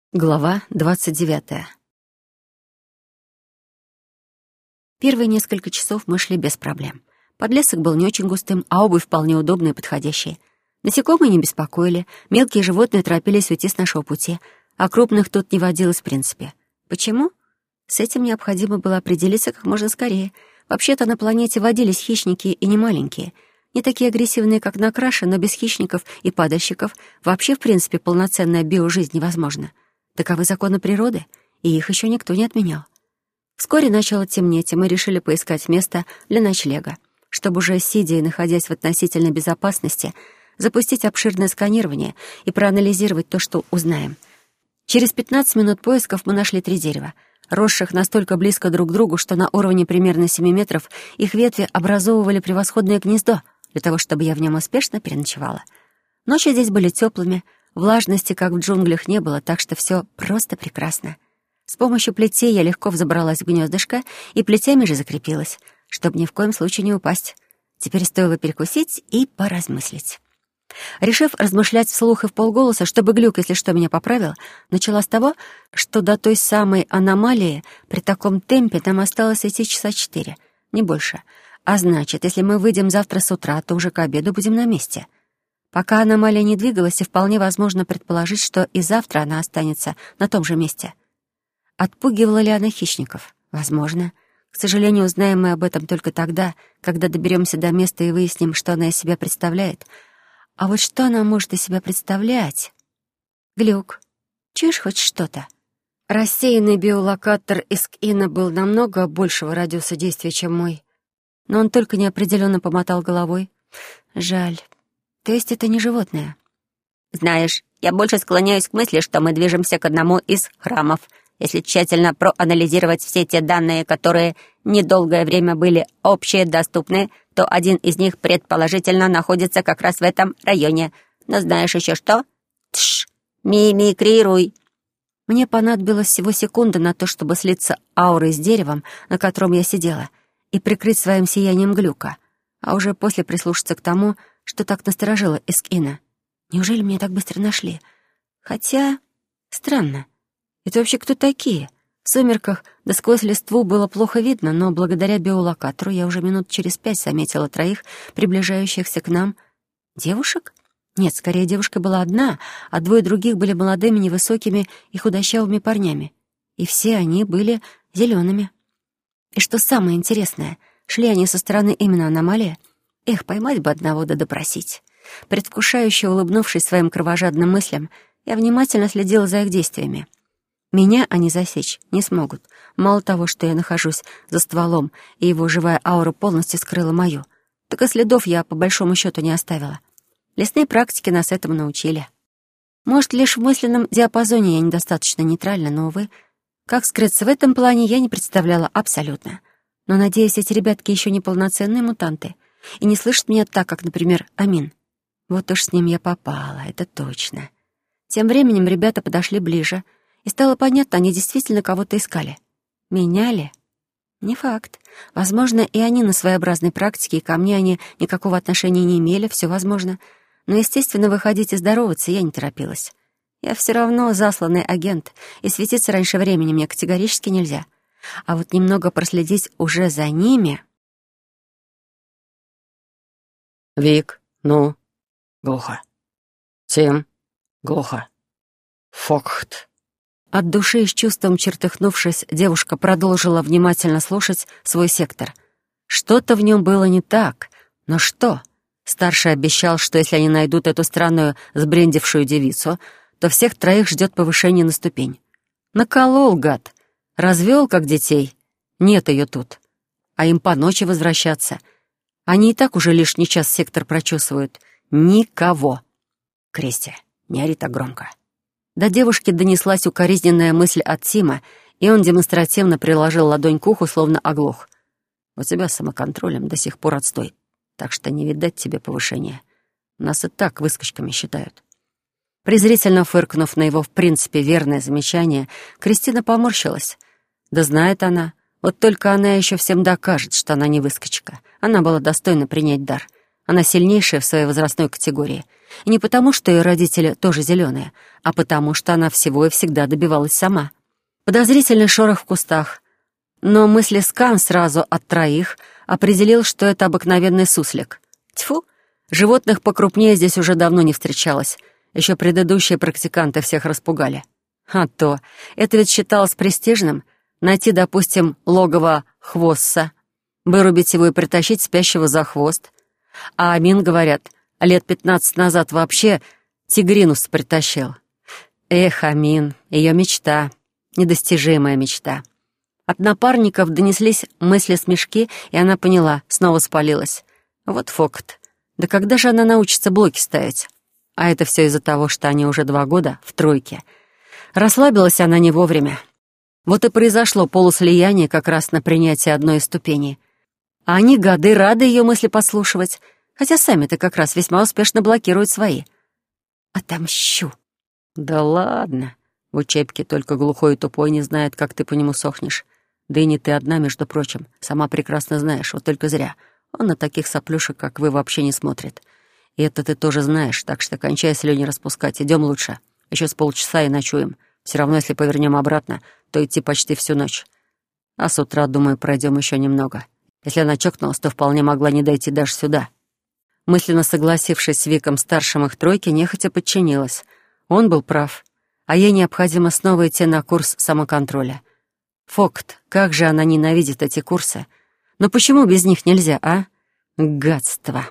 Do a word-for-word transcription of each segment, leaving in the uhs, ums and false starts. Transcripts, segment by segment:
Глава двадцать девятая. Первые несколько часов мы шли без проблем. Подлесок был не очень густым, а обувь вполне удобная и подходящая. Насекомые не беспокоили, мелкие животные торопились уйти с нашего пути, а крупных тут не водилось в принципе. Почему? С этим необходимо было определиться как можно скорее. Вообще-то на планете водились хищники и не маленькие. Не такие агрессивные, как на краше, но без хищников и падальщиков вообще, в принципе, полноценная биожизнь невозможна. Таковы законы природы, и их еще никто не отменял. Вскоре начало темнеть, и мы решили поискать место для ночлега, чтобы уже сидя и находясь в относительной безопасности, запустить обширное сканирование и проанализировать то, что узнаем. Через пятнадцать минут поисков мы нашли три дерева, росших настолько близко друг к другу, что на уровне примерно семи метров их ветви образовывали превосходное гнездо для того, чтобы я в нем успешно переночевала. Ночи здесь были теплыми, влажности, как в джунглях, не было, так что все просто прекрасно. С помощью плетей я легко взобралась в гнездышко и плетями же закрепилась, чтобы ни в коем случае не упасть. Теперь стоило перекусить и поразмыслить. Решив размышлять вслух и вполголоса, чтобы глюк, если что, меня поправил, начала с того, что до той самой аномалии при таком темпе нам осталось идти часа четыре, не больше. А значит, если мы выйдем завтра с утра, то уже к обеду будем на месте. Пока аномалия не двигалась, и вполне возможно предположить, что и завтра она останется на том же месте. Отпугивала ли она хищников? Возможно. К сожалению, узнаем мы об этом только тогда, когда доберемся до места и выясним, что она из себя представляет. А вот что она может из себя представлять? Глюк, чуешь хоть что-то? Рассеянный биолокатор Искина был намного большего радиуса действия, чем мой. Но он только неопределенно помотал головой. Жаль. То есть это не животное? Знаешь, я больше склоняюсь к мысли, что мы движемся к одному из храмов. Если тщательно проанализировать все те данные, которые недолгое время были общедоступны, то один из них предположительно находится как раз в этом районе. Но знаешь еще что? Тш, мимикрируй. Мне понадобилось всего секунда на то, чтобы слиться аурой с деревом, на котором я сидела, и прикрыть своим сиянием глюка, а уже после прислушаться к тому, что так насторожило Искина. Неужели меня так быстро нашли? Хотя... странно. Это вообще кто такие? В сумерках да сквозь листву было плохо видно, но благодаря биолокатору я уже минут через пять заметила троих, приближающихся к нам. Девушек? Нет, скорее девушка была одна, а двое других были молодыми, невысокими и худощавыми парнями. И все они были зелеными. И что самое интересное, шли они со стороны именно аномалии. Эх, поймать бы одного да допросить. Предвкушающе улыбнувшись своим кровожадным мыслям, я внимательно следила за их действиями. Меня они засечь не смогут. Мало того, что я нахожусь за стволом, и его живая аура полностью скрыла мою, так и следов я по большому счету не оставила. Лесные практики нас этому научили. Может, лишь в мысленном диапазоне я недостаточно нейтральна, но, увы, как скрыться в этом плане, я не представляла абсолютно. Но, надеюсь, эти ребятки еще не полноценные мутанты и не слышат меня так, как, например, Амин. Вот уж с ним я попала, это точно. Тем временем ребята подошли ближе, и стало понятно, они действительно кого-то искали. Меня ли? Не факт. Возможно, и они на своеобразной практике, и ко мне они никакого отношения не имели, все возможно. Но, естественно, выходить и здороваться я не торопилась. Я все равно засланный агент, и светиться раньше времени мне категорически нельзя. А вот немного проследить уже за ними... Вик, ну, глухо. Тим, глухо. Фокт. От души и с чувством чертыхнувшись, девушка продолжила внимательно слушать свой сектор. Что-то в нем было не так. Но что? Старший обещал, что если они найдут эту странную сбрендившую девицу, то всех троих ждет повышение на ступень. Наколол, гад. Развел, как детей. Нет ее тут. А им по ночи возвращаться. Они и так уже лишний час сектор прочесывают. Никого. Кристи, не ори так громко. До девушки донеслась укоризненная мысль от Тима, и он демонстративно приложил ладонь к уху, словно оглох. «У тебя с самоконтролем до сих пор отстой, так что не видать тебе повышения. Нас и так выскочками считают». Презрительно фыркнув на его, в принципе, верное замечание, Кристина поморщилась. Да знает она, вот только она еще всем докажет, что она не выскочка. Она была достойна принять дар. Она сильнейшая в своей возрастной категории. И не потому, что ее родители тоже зеленые, а потому, что она всего и всегда добивалась сама. Подозрительный шорох в кустах. Но мыслескан сразу от троих определил, что это обыкновенный суслик. Тьфу, животных покрупнее здесь уже давно не встречалось. Еще предыдущие практиканты всех распугали. А то, это ведь считалось престижным — найти, допустим, логово хвостца, вырубить его и притащить спящего за хвост. А Амин, говорят, лет пятнадцать назад вообще тигринус притащил. Эх, Амин, ее мечта, недостижимая мечта. От напарников донеслись мысли-смешки, и она поняла, снова спалилась. Вот фокт. Да когда же она научится блоки ставить? А это все из-за того, что они уже два года в тройке. Расслабилась она не вовремя. Вот и произошло полуслияние как раз на принятие одной из ступеней. А они, гады, рады ее мысли послушивать, хотя сами-то как раз весьма успешно блокируют свои. Отомщу. Да ладно. В учебке только глухой и тупой не знает, как ты по нему сохнешь. Да и не ты одна, между прочим. Сама прекрасно знаешь, вот только зря. Он на таких соплюшек, как вы, вообще не смотрит. И это ты тоже знаешь, так что кончай слюни распускать. Идем лучше. Еще с полчаса и ночуем. Все равно, если повернем обратно, то идти почти всю ночь. А с утра, думаю, пройдем еще немного. Если она чокнулась, то вполне могла не дойти даже сюда. Мысленно согласившись с Виком-старшим их тройки, нехотя подчинилась. Он был прав. А ей необходимо снова идти на курс самоконтроля. Фокт, как же она ненавидит эти курсы. Но почему без них нельзя, а? Гадство.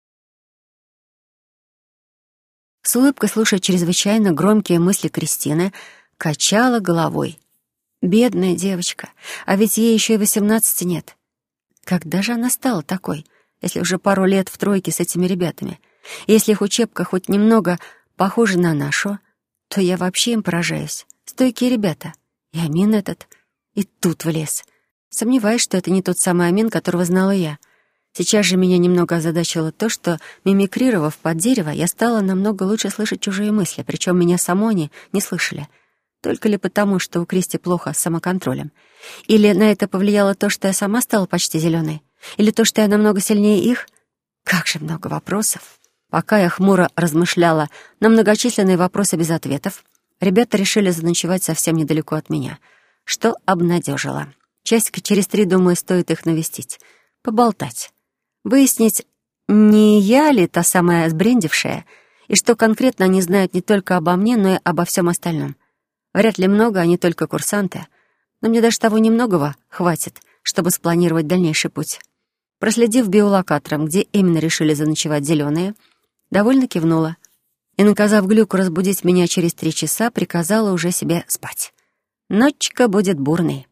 С улыбкой, слушая чрезвычайно громкие мысли Кристины, качала головой. Бедная девочка, а ведь ей еще и восемнадцати нет. Когда же она стала такой, если уже пару лет в тройке с этими ребятами? Если их учебка хоть немного похожа на нашу, то я вообще им поражаюсь. Стойкие ребята. И Амин этот. И тут влез. Сомневаюсь, что это не тот самый Амин, которого знала я. Сейчас же меня немного озадачило то, что, мимикрировав под дерево, я стала намного лучше слышать чужие мысли, причем меня само они не слышали. Только ли потому, что у Кристи плохо с самоконтролем? Или на это повлияло то, что я сама стала почти зеленой? Или то, что я намного сильнее их? Как же много вопросов. Пока я хмуро размышляла на многочисленные вопросы без ответов, ребята решили заночевать совсем недалеко от меня, что обнадежило. Часика через три, думаю, стоит их навестить, поболтать, выяснить, не я ли та самая сбрендившая, и что конкретно они знают не только обо мне, но и обо всем остальном. Вряд ли много, они только курсанты, но мне даже того немногого хватит, чтобы спланировать дальнейший путь. Проследив биолокатором, где именно решили заночевать зеленые, довольно кивнула и, наказав Глюку разбудить меня через три часа, приказала уже себе спать. Ночка будет бурной.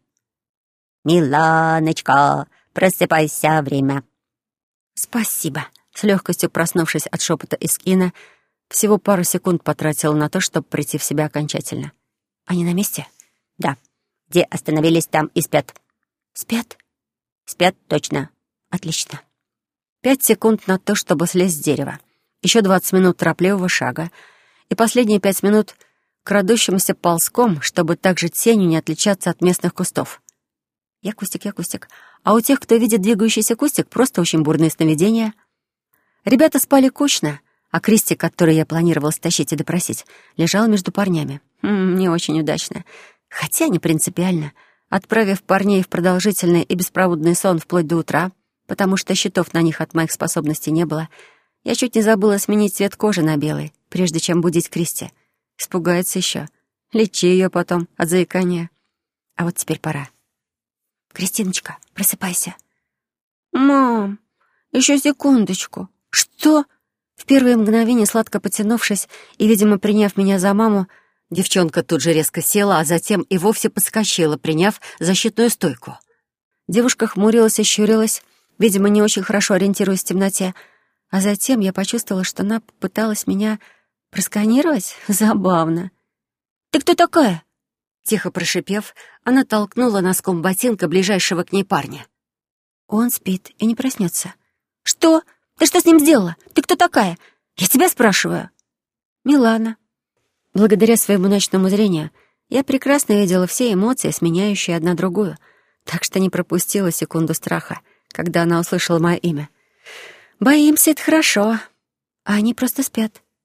«Миланочка, просыпайся, время». «Спасибо». С легкостью проснувшись от шепота Искина, всего пару секунд потратила на то, чтобы прийти в себя окончательно. «Они на месте?» «Да. Где остановились, там и спят». «Спят?» «Спят, точно». «Отлично». Пять секунд на то, чтобы слезть с дерева. Еще двадцать минут торопливого шага. И последние пять минут крадущимся ползком, чтобы также тенью не отличаться от местных кустов. Я кустик, я кустик. А у тех, кто видит двигающийся кустик, просто очень бурные сновидения. Ребята спали кучно, а Кристи, которую я планировала стащить и допросить, лежала между парнями. М-м, не очень удачно. Хотя не принципиально. Отправив парней в продолжительный и беспроводный сон вплоть до утра, потому что счетов на них от моих способностей не было, я чуть не забыла сменить цвет кожи на белый, прежде чем будить Кристи. Испугается еще. Лечи ее потом от заикания. А вот теперь пора. «Кристиночка, просыпайся». «Мам, еще секундочку». «Что?» В первые мгновения, сладко потянувшись и, видимо, приняв меня за маму, девчонка тут же резко села, а затем и вовсе подскочила, приняв защитную стойку. Девушка хмурилась и щурилась, видимо, не очень хорошо ориентируясь в темноте, а затем я почувствовала, что она попыталась меня просканировать. Забавно. «Ты кто такая?» Тихо прошипев, она толкнула носком ботинка ближайшего к ней парня. «Он спит и не проснется». «Что? Ты что с ним сделала? Ты кто такая? Я тебя спрашиваю». «Милана». Благодаря своему ночному зрению я прекрасно видела все эмоции, сменяющие одна другую, так что не пропустила секунду страха, когда она услышала мое имя. «Боимся, это хорошо. А они просто спят.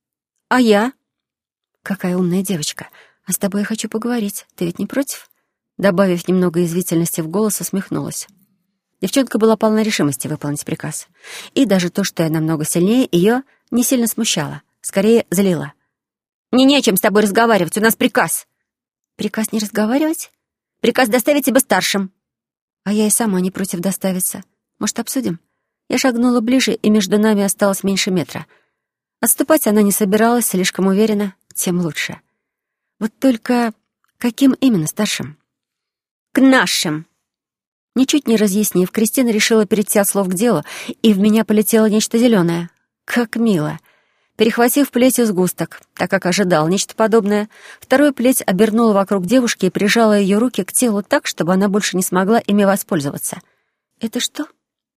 А я? Какая умная девочка. А с тобой я хочу поговорить. Ты ведь не против? Добавив немного язвительности в голос, усмехнулась. Девчонка была полна решимости выполнить приказ. И даже то, что я намного сильнее, ее не сильно смущало. Скорее, злило. «Мне не о чем с тобой разговаривать, у нас приказ». «Приказ не разговаривать? Приказ доставить тебя старшим». А я и сама не против доставиться. Может, обсудим? Я шагнула ближе, и между нами осталось меньше метра. Отступать она не собиралась, слишком уверена, тем лучше. Вот только каким именно старшим? «К нашим!» Ничуть не разъяснив, Кристина решила перейти от слов к делу, и в меня полетело нечто зеленое. Как мило. Перехватив плетью сгусток, так как ожидал нечто подобное, вторую плеть обернула вокруг девушки и прижала ее руки к телу так, чтобы она больше не смогла ими воспользоваться. «Это что?»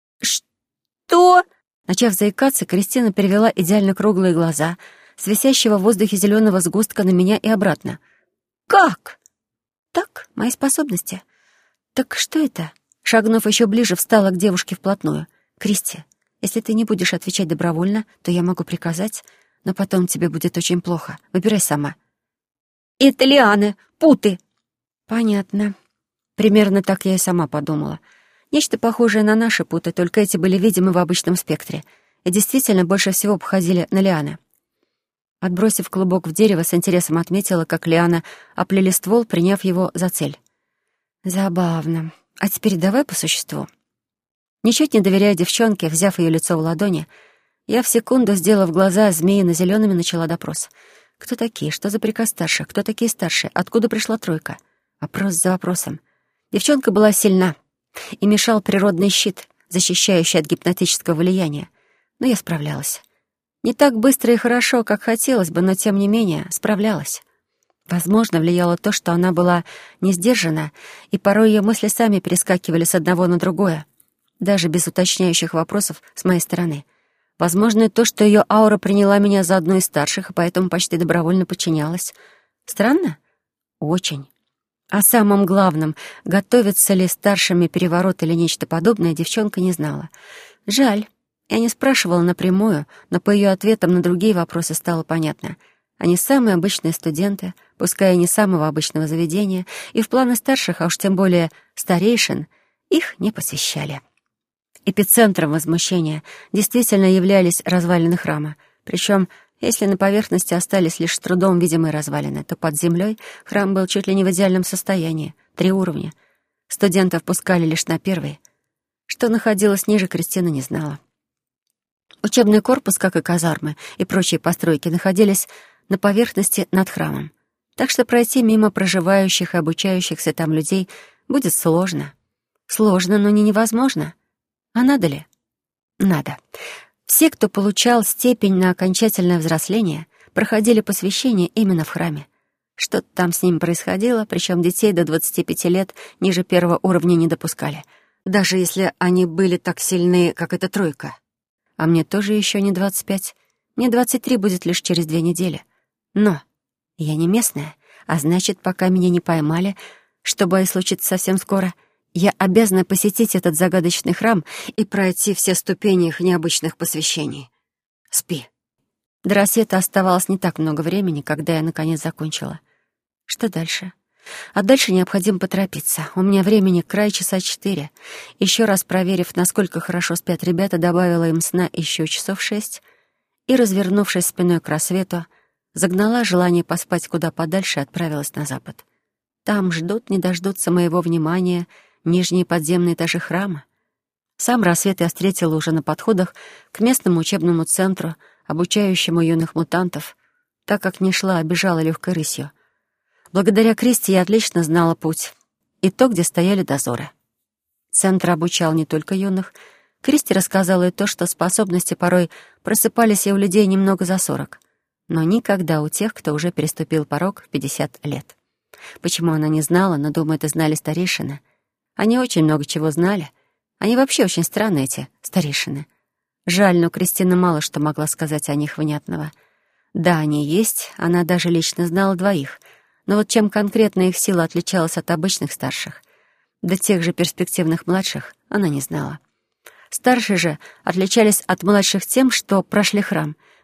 «Что?» Начав заикаться, Кристина перевела идеально круглые глаза с висящего в воздухе зеленого сгустка на меня и обратно. «Как?» «Так, мои способности». «Так что это?» Шагнув еще ближе, встала к девушке вплотную. «Кристи, если ты не будешь отвечать добровольно, то я могу приказать, но потом тебе будет очень плохо. Выбирай сама». «Это лианы, путы». «Понятно. Примерно так я и сама подумала. Нечто похожее на наши путы, только эти были видимы в обычном спектре и действительно больше всего походили на лианы». Отбросив клубок в дерево, с интересом отметила, как лианы оплели ствол, приняв его за цель. «Забавно. А теперь давай по существу». Ничуть не доверяя девчонке, взяв ее лицо в ладони, я в секунду, сделав глаза змеино-зелеными, начала допрос. Кто такие? Что за приказ старших? Кто такие старшие? Откуда пришла тройка? Вопрос за вопросом. Девчонка была сильна, и мешал природный щит, защищающий от гипнотического влияния. Но я справлялась. Не так быстро и хорошо, как хотелось бы, но тем не менее справлялась. Возможно, влияло то, что она была не сдержана, и порой ее мысли сами перескакивали с одного на другое, даже без уточняющих вопросов с моей стороны. Возможно, и то, что ее аура приняла меня за одну из старших, и поэтому почти добровольно подчинялась. Странно? Очень. О самом главном, готовится ли старшими переворот или нечто подобное, девчонка не знала. Жаль. Я не спрашивала напрямую, но по ее ответам на другие вопросы стало понятно. Они самые обычные студенты, пускай и не самого обычного заведения, и в планы старших, а уж тем более старейшин, их не посвящали. Эпицентром возмущения действительно являлись развалины храма. Причем, если на поверхности остались лишь с трудом видимые развалины, то под землей храм был чуть ли не в идеальном состоянии. Три уровня. Студентов пускали лишь на первый. Что находилось ниже, Кристина не знала. Учебный корпус, как и казармы и прочие постройки, находились на поверхности над храмом. Так что пройти мимо проживающих и обучающихся там людей будет сложно. Сложно, но не невозможно. А надо ли? Надо. Все, кто получал степень на окончательное взросление, проходили посвящение именно в храме. Что-то там с ними происходило, причем детей до двадцати пяти лет ниже первого уровня не допускали, даже если они были так сильны, как эта тройка. А мне тоже еще не двадцать пять. Мне двадцать три будет лишь через две недели. Но я не местная, а значит, пока меня не поймали, что боюсь случится совсем скоро, я обязана посетить этот загадочный храм и пройти все ступени их необычных посвящений. Спи. До рассвета оставалось не так много времени, когда я, наконец, закончила. Что дальше? А дальше необходимо поторопиться. У меня времени край часа четыре. Еще раз проверив, насколько хорошо спят ребята, добавила им сна еще часов шесть и, развернувшись спиной к рассвету, загнала желание поспать куда подальше и отправилась на запад. Там ждут, не дождутся моего внимания нижние подземные этажи храма. Сам рассвет я встретила уже на подходах к местному учебному центру, обучающему юных мутантов, так как не шла, а бежала легкой рысью. Благодаря Кристи я отлично знала путь и то, где стояли дозоры. Центр обучал не только юных. Кристи рассказала и то, что способности порой просыпались и у людей немного за сорок, но никогда у тех, кто уже переступил порог в пятьдесят лет. Почему она не знала, но, думаю, это знали старейшины. Они очень много чего знали. Они вообще очень странные, эти старейшины. Жаль, но Кристина мало что могла сказать о них внятного. Да, они есть, она даже лично знала двоих, но вот чем конкретно их сила отличалась от обычных старших, до тех же перспективных младших, она не знала. Старшие же отличались от младших тем, что прошли храм,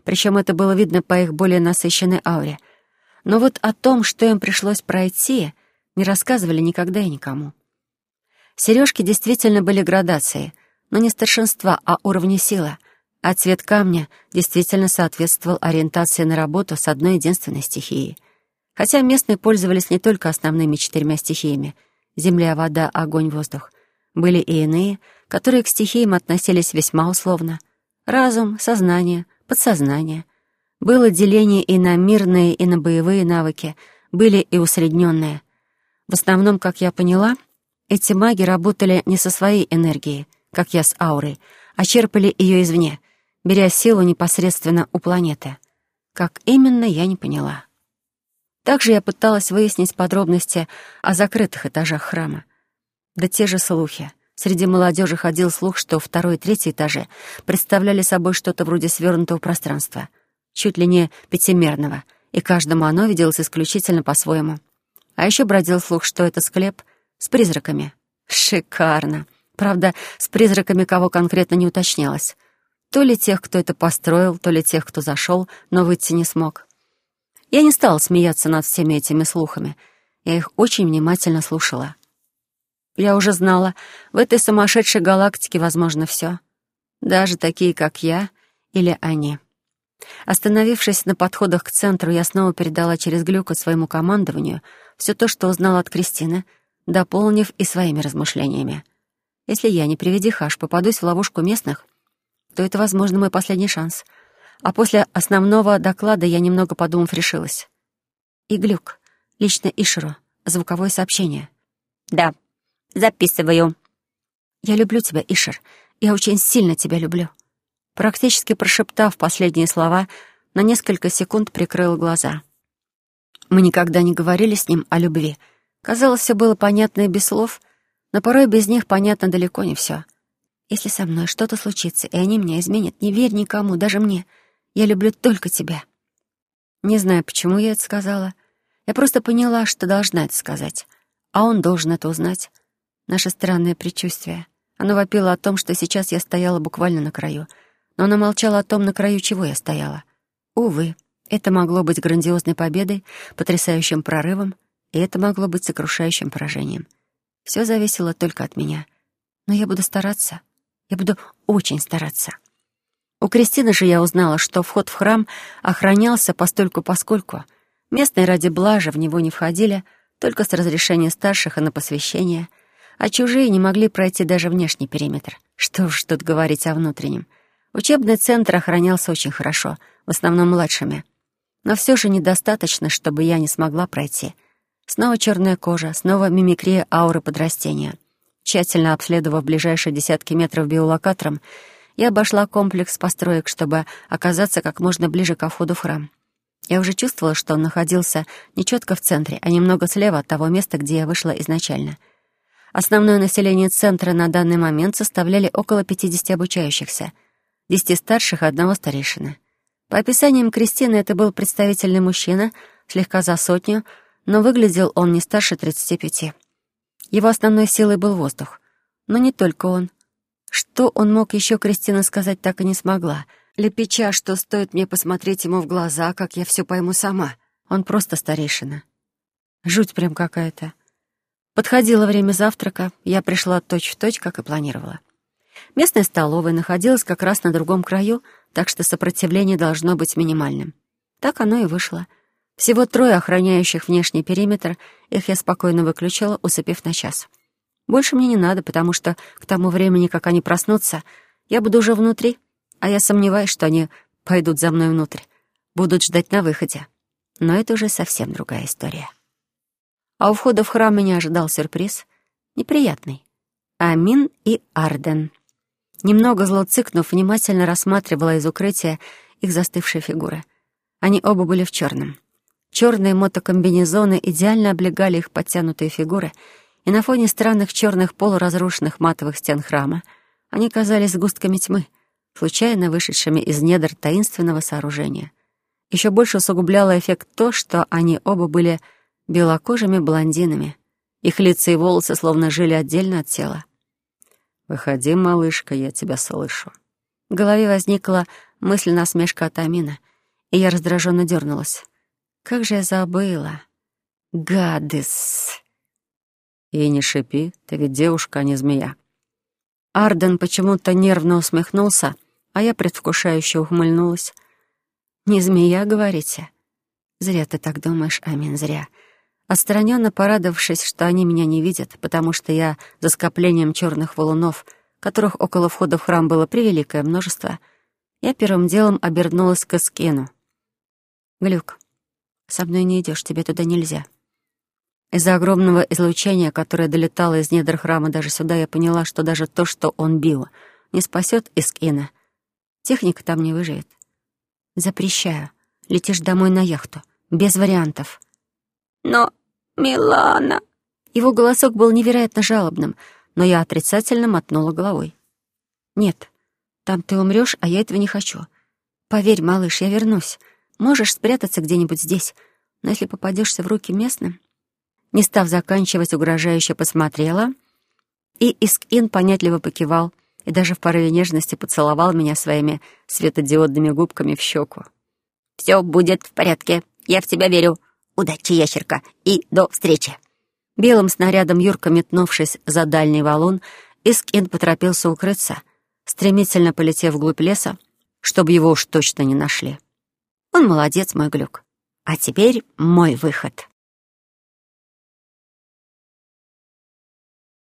Причем это было видно по их более насыщенной ауре. Но вот о том, что им пришлось пройти, не рассказывали никогда и никому. Сережки действительно были градацией, но не старшинства, а уровня силы, а цвет камня действительно соответствовал ориентации на работу с одной единственной стихией. Хотя местные пользовались не только основными четырьмя стихиями — земля, вода, огонь, воздух. Были и иные, которые к стихиям относились весьма условно. Разум, сознание, подсознание. Было деление и на мирные, и на боевые навыки, были и усредненные. В основном, как я поняла, эти маги работали не со своей энергией, как я с аурой, а черпали ее извне, беря силу непосредственно у планеты. Как именно, я не поняла. Также я пыталась выяснить подробности о закрытых этажах храма. Да те же слухи. Среди молодежи ходил слух, что второй и третий этажи представляли собой что-то вроде свернутого пространства, чуть ли не пятимерного, и каждому оно виделось исключительно по-своему. А еще бродил слух, что это склеп с призраками. Шикарно. Правда, с призраками кого конкретно не уточнялось. То ли тех, кто это построил, то ли тех, кто зашел, но выйти не смог. Я не стала смеяться над всеми этими слухами. Я их очень внимательно слушала. Я уже знала, в этой сумасшедшей галактике возможно все. Даже такие, как я или они. Остановившись на подходах к центру, я снова передала через глюка своему командованию все то, что узнала от Кристины, дополнив и своими размышлениями. Если я, не приведи Хаш, попадусь в ловушку местных, то это, возможно, мой последний шанс. А после основного доклада я, немного подумав, решилась. И глюк. Лично Ишеру. Звуковое сообщение. Да, записываю. Я люблю тебя, Ишер. Я очень сильно тебя люблю. Практически прошептав последние слова, на несколько секунд прикрыла глаза. Мы никогда не говорили с ним о любви. Казалось, все было понятно и без слов, но порой без них понятно далеко не все. Если со мной что-то случится, и они меня изменят, не верь никому, даже мне. Я люблю только тебя. Не знаю, почему я это сказала. Я просто поняла, что должна это сказать. А он должен это узнать. Наше странное предчувствие. Оно вопило о том, что сейчас я стояла буквально на краю. Но оно молчало о том, на краю чего я стояла. Увы, это могло быть грандиозной победой, потрясающим прорывом, и это могло быть сокрушающим поражением. Все зависело только от меня. Но я буду стараться. Я буду очень стараться. У Кристины же я узнала, что вход в храм охранялся постольку-поскольку. Местные ради блажи в него не входили, только с разрешения старших и на посвящение, а чужие не могли пройти даже внешний периметр. Что уж тут говорить о внутреннем. Учебный центр охранялся очень хорошо, в основном младшими. Но все же недостаточно, чтобы я не смогла пройти. Снова черная кожа, снова мимикрия ауры подрастения. Тщательно обследовав ближайшие десятки метров биолокатором, я обошла комплекс построек, чтобы оказаться как можно ближе ко входу в храм. Я уже чувствовала, что он находился не четко в центре, а немного слева от того места, где я вышла изначально. Основное население центра на данный момент составляли около пятидесяти обучающихся, десяти старших и одного старейшины. По описаниям Кристины, это был представительный мужчина, слегка за сотню, но выглядел он не старше тридцати пяти. Его основной силой был воздух. Но не только он. Что он мог еще, Кристина сказать так и не смогла, лепеча, что стоит мне посмотреть ему в глаза, как я все пойму сама. Он просто старейшина. Жуть прям какая-то. Подходило время завтрака, я пришла точь-в-точь, как и планировала. Местная столовая находилась как раз на другом краю, так что сопротивление должно быть минимальным. Так оно и вышло. Всего трое охраняющих внешний периметр, их я спокойно выключила, усыпив на час. Больше мне не надо, потому что к тому времени, как они проснутся, я буду уже внутри, а я сомневаюсь, что они пойдут за мной внутрь, будут ждать на выходе. Но это уже совсем другая история. А у входа в храм меня ожидал сюрприз. Неприятный. Амин и Арден. Немного злоцикнув, внимательно рассматривала из укрытия их застывшие фигуры. Они оба были в черном. Черные мотокомбинезоны идеально облегали их подтянутые фигуры, и на фоне странных черных полуразрушенных матовых стен храма они казались сгустками тьмы, случайно вышедшими из недр таинственного сооружения. Еще больше усугубляло эффект то, что они оба были белокожими блондинами. Их лица и волосы словно жили отдельно от тела. «Выходи, малышка, я тебя слышу». В голове возникла мысль насмешка от Амина, и я раздраженно дернулась. Как же я забыла. Гадыс. И не шипи, ты ведь девушка, а не змея. Арден почему-то нервно усмехнулся, а я предвкушающе ухмыльнулась. «Не змея, говорите?» «Зря ты так думаешь, Амин, зря». Отстраненно порадовавшись, что они меня не видят, потому что я за скоплением черных валунов, которых около входа в храм было превеликое множество, я первым делом обернулась к Эскину. «Глюк, со мной не идешь, тебе туда нельзя». Из-за огромного излучения, которое долетало из недр храма даже сюда, я поняла, что даже то, что он бил, не спасет Эскина. Техника там не выживет. «Запрещаю. Летишь домой на яхту. Без вариантов». «Но, Милана...» Его голосок был невероятно жалобным, но я отрицательно мотнула головой. «Нет, там ты умрёшь, а я этого не хочу. Поверь, малыш, я вернусь. Можешь спрятаться где-нибудь здесь, но если попадёшься в руки местным...» Не став заканчивать, угрожающе посмотрела, и Искин понятливо покивал и даже в порыве нежности поцеловал меня своими светодиодными губками в щеку. «Все будет в порядке. Я в тебя верю. Удачи, ящерка, и до встречи!» Белым снарядом Юрка, метнувшись за дальний валун, Искин поторопился укрыться, стремительно полетев вглубь леса, чтобы его уж точно не нашли. Он молодец, мой Глюк. А теперь мой выход.